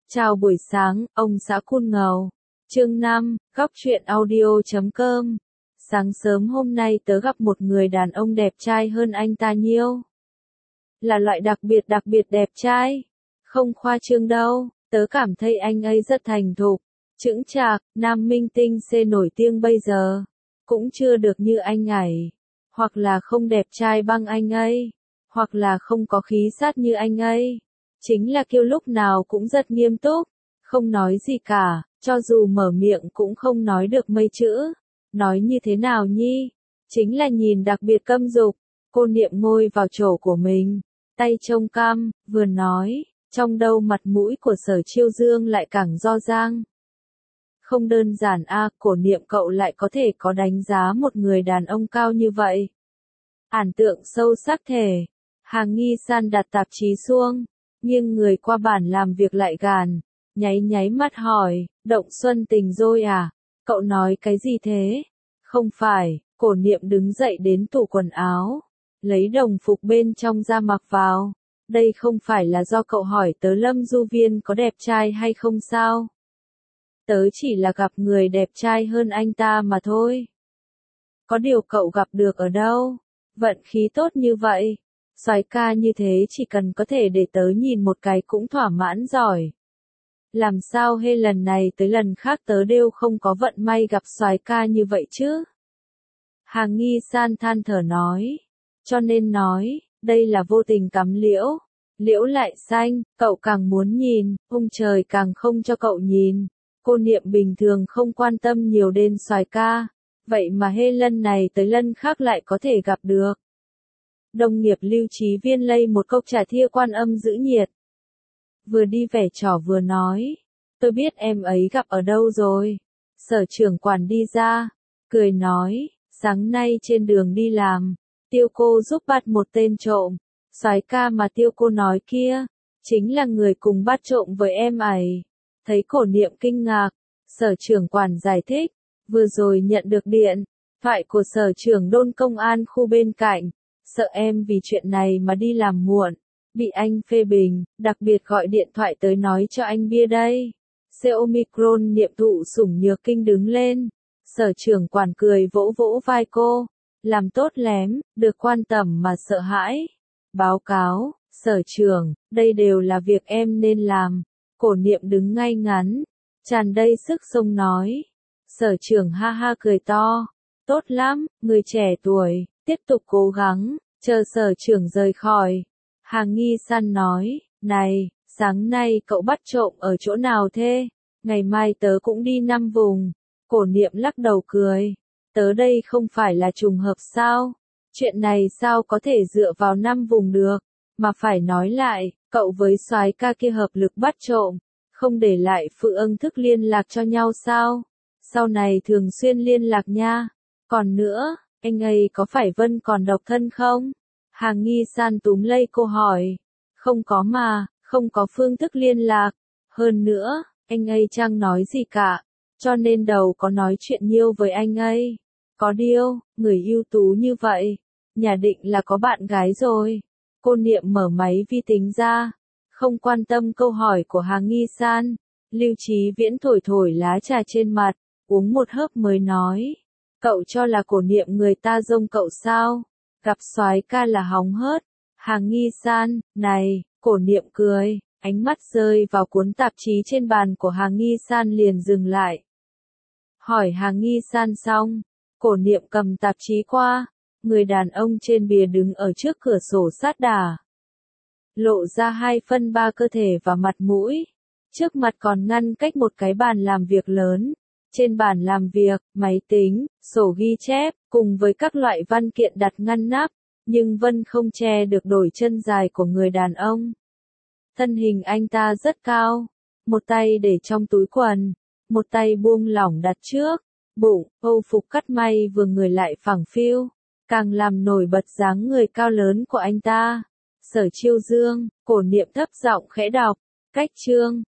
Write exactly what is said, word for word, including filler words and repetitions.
Chào buổi sáng, ông xã Cun Ngầu. Chương năm, góc truyện audio chấm com. Sáng sớm hôm nay tớ gặp một người đàn ông đẹp trai hơn anh ta nhiều. Là loại đặc biệt đặc biệt đẹp trai. Không khoa trương đâu, tớ cảm thấy anh ấy rất thành thục, chững chạc, nam minh tinh C nổi tiếng bây giờ. Cũng chưa được như anh ấy. Hoặc là không đẹp trai bằng anh ấy. Hoặc là không có khí sát như anh ấy. Chính là kêu lúc nào cũng rất nghiêm túc, không nói gì cả, cho dù mở miệng cũng không nói được mấy chữ. Nói như thế nào nhi? Chính là nhìn đặc biệt câm dục. Cô Niệm ngồi vào chỗ của mình, tay trông cam, vừa nói, trong đâu mặt mũi của Sở Chiêu Dương lại càng do dang. Không đơn giản a, à, Cổ Niệm cậu lại có thể có đánh giá một người đàn ông cao như vậy. Ản tượng sâu sắc thể. Hàng Nghi San đặt tạp chí xuống, nghiêng người qua bàn làm việc lại gàn, nháy nháy mắt hỏi, Động Xuân Tình rồi à? Cậu nói cái gì thế? Không phải. Cổ Niệm đứng dậy đến tủ quần áo, lấy đồng phục bên trong ra mặc vào. Đây không phải là do cậu hỏi tớ Lâm Du Viên có đẹp trai hay không sao? Tớ chỉ là gặp người đẹp trai hơn anh ta mà thôi. Có điều cậu gặp được ở đâu? Vận khí tốt như vậy. Soái ca như thế chỉ cần có thể để tớ nhìn một cái cũng thỏa mãn rồi. Làm sao hết lần này tới lần khác tớ đều không có vận may gặp soái ca như vậy chứ? Hàng Nghi San than thở nói. Cho nên nói, đây là vô tình cắm liễu. Liễu lại xanh, cậu càng muốn nhìn, ông trời càng không cho cậu nhìn. Cô Niệm bình thường không quan tâm nhiều đến soái ca. Vậy mà hết lần này tới lần khác lại có thể gặp được. Đồng nghiệp Lưu Chí Viên lây một cốc trà thia Quan Âm giữ nhiệt. Vừa đi vẻ trò vừa nói. Tôi biết em ấy gặp ở đâu rồi. Sở trưởng quản đi ra. Cười nói. Sáng nay trên đường đi làm. Tiêu cô giúp bắt một tên trộm. Soái ca mà Tiêu cô nói kia. Chính là người cùng bắt trộm với em ấy. Thấy Cổ Niệm kinh ngạc. Sở trưởng quản giải thích. Vừa rồi nhận được điện thoại của sở trưởng đôn công an khu bên cạnh. Sợ em vì chuyện này mà đi làm muộn, bị anh phê bình, đặc biệt gọi điện thoại tới nói cho anh bia đây. Xe Omicron Niệm thụ sủng nhược kinh đứng lên. Sở trưởng quản cười vỗ vỗ vai cô. Làm tốt lém, được quan tâm mà sợ hãi. Báo cáo, sở trưởng, đây đều là việc em nên làm. Cổ Niệm đứng ngay ngắn, tràn đầy sức sống nói. Sở trưởng ha ha cười to. Tốt lắm, người trẻ tuổi. Tiếp tục cố gắng, chờ sở trưởng rời khỏi. Hàng Nghi San nói, này, sáng nay cậu bắt trộm ở chỗ nào thế? Ngày mai tớ cũng đi năm vùng. Cổ Niệm lắc đầu cười. Tớ đây không phải là trùng hợp sao? Chuyện này sao có thể dựa vào năm vùng được? Mà phải nói lại, cậu với soái ca kia hợp lực bắt trộm. Không để lại phụ ưng thức liên lạc cho nhau sao? Sau này thường xuyên liên lạc nha. Còn nữa, anh ấy có phải Vân còn độc thân không? Hàng Nghi San túm lấy cô hỏi. Không có mà, không có phương thức liên lạc. Hơn nữa, anh ấy chẳng nói gì cả. Cho nên đầu có nói chuyện nhiều với anh ấy. Có điều, người ưu tú như vậy. Nhà định là có bạn gái rồi. Cô Niệm mở máy vi tính ra. Không quan tâm câu hỏi của Hàng Nghi San. Lưu Chí Viễn thổi thổi lá trà trên mặt. Uống một hớp mới nói. Cậu cho là Cổ Niệm người ta dông cậu sao? Gặp soái ca là hóng hớt. Hàng Nghi San, này, Cổ Niệm cười, ánh mắt rơi vào cuốn tạp chí trên bàn của Hàng Nghi San liền dừng lại. Hỏi Hàng Nghi San xong, Cổ Niệm cầm tạp chí qua, người đàn ông trên bìa đứng ở trước cửa sổ sát đà. Lộ ra hai phân ba cơ thể và mặt mũi. Trước mặt còn ngăn cách một cái bàn làm việc lớn. Trên bàn làm việc, máy tính, sổ ghi chép, cùng với các loại văn kiện đặt ngăn nắp, nhưng Vân không che được đôi chân dài của người đàn ông. Thân hình anh ta rất cao, một tay để trong túi quần, một tay buông lỏng đặt trước, bụng, âu phục cắt may vừa người lại phẳng phiu, càng làm nổi bật dáng người cao lớn của anh ta. Sở Chiêu Dương, Cổ Niệm thấp giọng khẽ đọc, cách chương,